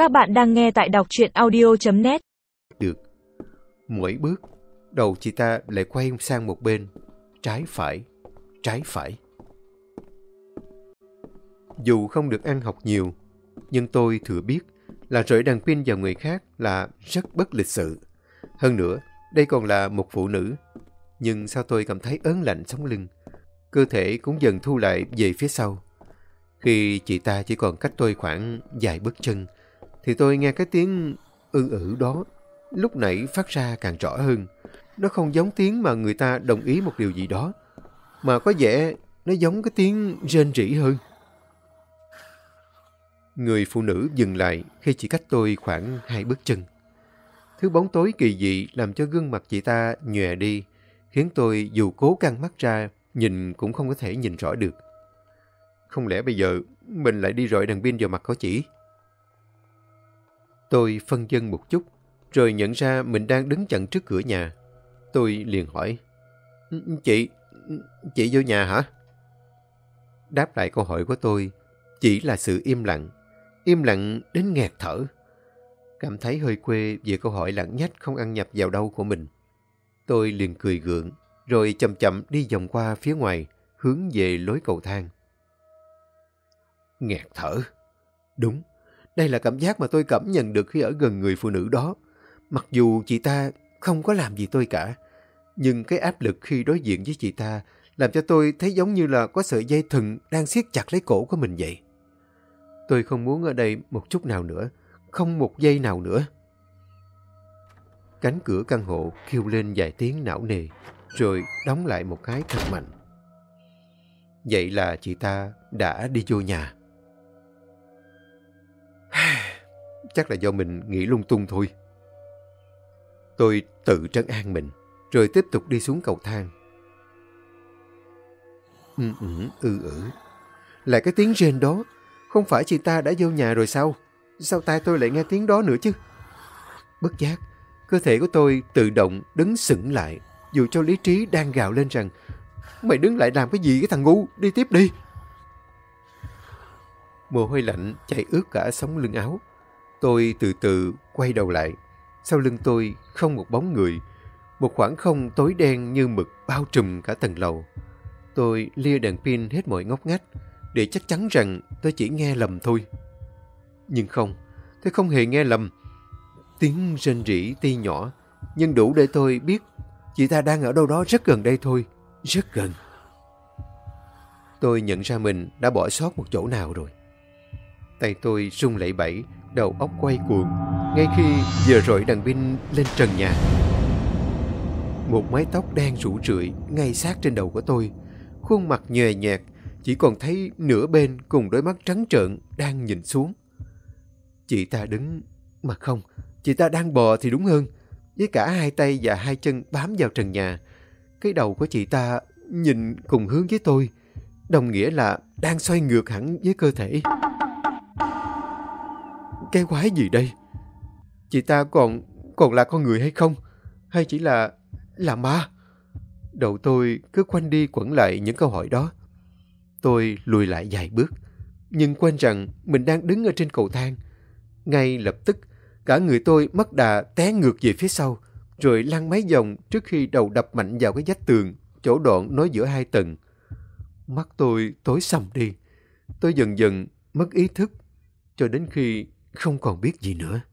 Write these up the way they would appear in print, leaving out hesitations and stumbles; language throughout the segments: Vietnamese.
Các bạn đang nghe tại đọc truyện audio.net. Được. Mỗi bước, đầu chị ta lại quay sang một bên. Trái phải, trái phải. Dù không được ăn học nhiều, nhưng tôi thừa biết là rọi đèn pin vào người khác là rất bất lịch sự. Hơn nữa, đây còn là một phụ nữ. Nhưng sao tôi cảm thấy ớn lạnh sống lưng. Cơ thể cũng dần thu lại về phía sau. Khi chị ta chỉ còn cách tôi khoảng vài bước chân, thì tôi nghe cái tiếng đó lúc nãy phát ra càng rõ hơn. Nó không giống tiếng mà người ta đồng ý một điều gì đó, mà có vẻ nó giống cái tiếng rên rỉ hơn. Người phụ nữ dừng lại khi chỉ cách tôi khoảng 2 bước chân. Thứ bóng tối kỳ dị làm cho gương mặt chị ta nhòe đi, khiến tôi dù cố căng mắt ra, nhìn cũng không có thể nhìn rõ được. Không lẽ bây giờ mình lại đi rọi đèn pin vào mặt của chị? Tôi phân vân một chút, rồi nhận ra mình đang đứng chặn trước cửa nhà. Tôi liền hỏi, Chị vô nhà hả? Đáp lại câu hỏi của tôi chỉ là sự im lặng đến nghẹt thở. Cảm thấy hơi quê về câu hỏi lẳng nhách không ăn nhập vào đâu của mình. Tôi liền cười gượng, rồi chậm chậm đi vòng qua phía ngoài, hướng về lối cầu thang. Nghẹt thở. Đúng, đây là cảm giác mà tôi cảm nhận được khi ở gần người phụ nữ đó. Mặc dù chị ta không có làm gì tôi cả, nhưng cái áp lực khi đối diện với chị ta làm cho tôi thấy giống như là có sợi dây thừng đang siết chặt lấy cổ của mình vậy. Tôi không muốn ở đây một chút nào nữa, không một giây nào nữa. Cánh cửa căn hộ kêu lên vài tiếng não nề, rồi đóng lại một cái thật mạnh. Vậy là chị ta đã đi vô nhà. Chắc là do mình nghĩ lung tung thôi. Tôi tự trấn an mình, rồi tiếp tục đi xuống cầu thang. Lại cái tiếng rên đó. Không phải chị ta đã vô nhà rồi sao? Sao tai tôi lại nghe tiếng đó nữa chứ? Bất giác, cơ thể của tôi tự động đứng sững lại, dù cho lý trí đang gào lên rằng mày đứng lại làm cái gì cái thằng ngu, đi tiếp đi. Mồ hôi lạnh chảy ướt cả sống lưng áo. Tôi từ từ quay đầu lại. Sau lưng tôi không một bóng người. Một khoảng không tối đen như mực bao trùm cả tầng lầu. Tôi lia đèn pin hết mọi ngóc ngách để chắc chắn rằng tôi chỉ nghe lầm thôi. Nhưng không, tôi không hề nghe lầm. Tiếng rên rỉ tuy nhỏ, nhưng đủ để tôi biết chị ta đang ở đâu đó rất gần đây thôi, rất gần. Tôi nhận ra mình đã bỏ sót một chỗ nào rồi. Tay tôi run lẩy bẩy, đầu óc quay cuồng, ngay khi vừa rọi đèn pin lên trần nhà. Một mái tóc đen rủ rượi ngay sát trên đầu của tôi, khuôn mặt nhòe nhạt, chỉ còn thấy nửa bên cùng đôi mắt trắng trợn đang nhìn xuống. Chị ta đứng, mà không, chị ta đang bò thì đúng hơn, với cả hai tay và hai chân bám vào trần nhà. Cái đầu của chị ta nhìn cùng hướng với tôi, đồng nghĩa là đang xoay ngược hẳn với cơ thể. Cái quái gì đây? Chị ta còn là con người hay không? Hay chỉ là ma? Đầu tôi cứ quanh đi quẩn lại những câu hỏi đó. Tôi lùi lại vài bước, nhưng quên rằng mình đang đứng ở trên cầu thang. Ngay lập tức, cả người tôi mất đà té ngược về phía sau, rồi lăn mấy vòng trước khi đầu đập mạnh vào cái vách tường, chỗ đoạn nối giữa hai tầng. Mắt tôi tối sầm đi. Tôi dần dần mất ý thức, cho đến khi không còn biết gì nữa.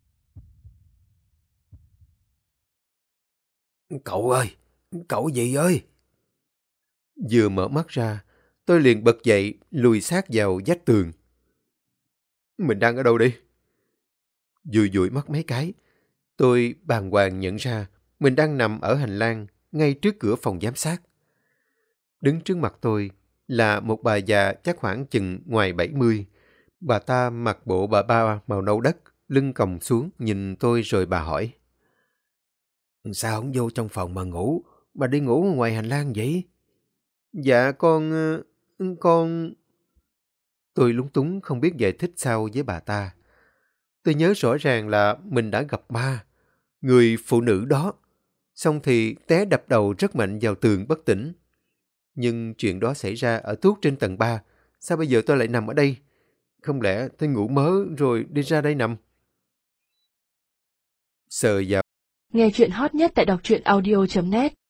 Cậu ơi! Cậu gì ơi! Vừa mở mắt ra, tôi liền bật dậy, lùi sát vào vách tường. Mình đang ở đâu đây? Dụi dụi mắt mấy cái, tôi bàng hoàng nhận ra mình đang nằm ở hành lang, ngay trước cửa phòng giám sát. Đứng trước mặt tôi là một bà già chắc khoảng chừng ngoài 70. Bà ta mặc bộ bà ba màu nâu đất, lưng còng xuống nhìn tôi rồi bà hỏi. Sao không vô trong phòng mà ngủ, mà đi ngủ ngoài hành lang vậy? Dạ con... Tôi lúng túng không biết giải thích sao với bà ta. Tôi nhớ rõ ràng là mình đã gặp ma, người phụ nữ đó. Xong thì té đập đầu rất mạnh vào tường bất tỉnh. Nhưng chuyện đó xảy ra ở tuốt trên tầng 3. Sao bây giờ tôi lại nằm ở đây? Không lẽ tôi ngủ mớ rồi đi ra đây nằm? Sờ vào. Nghe chuyện hot nhất tại đọc truyện audio.net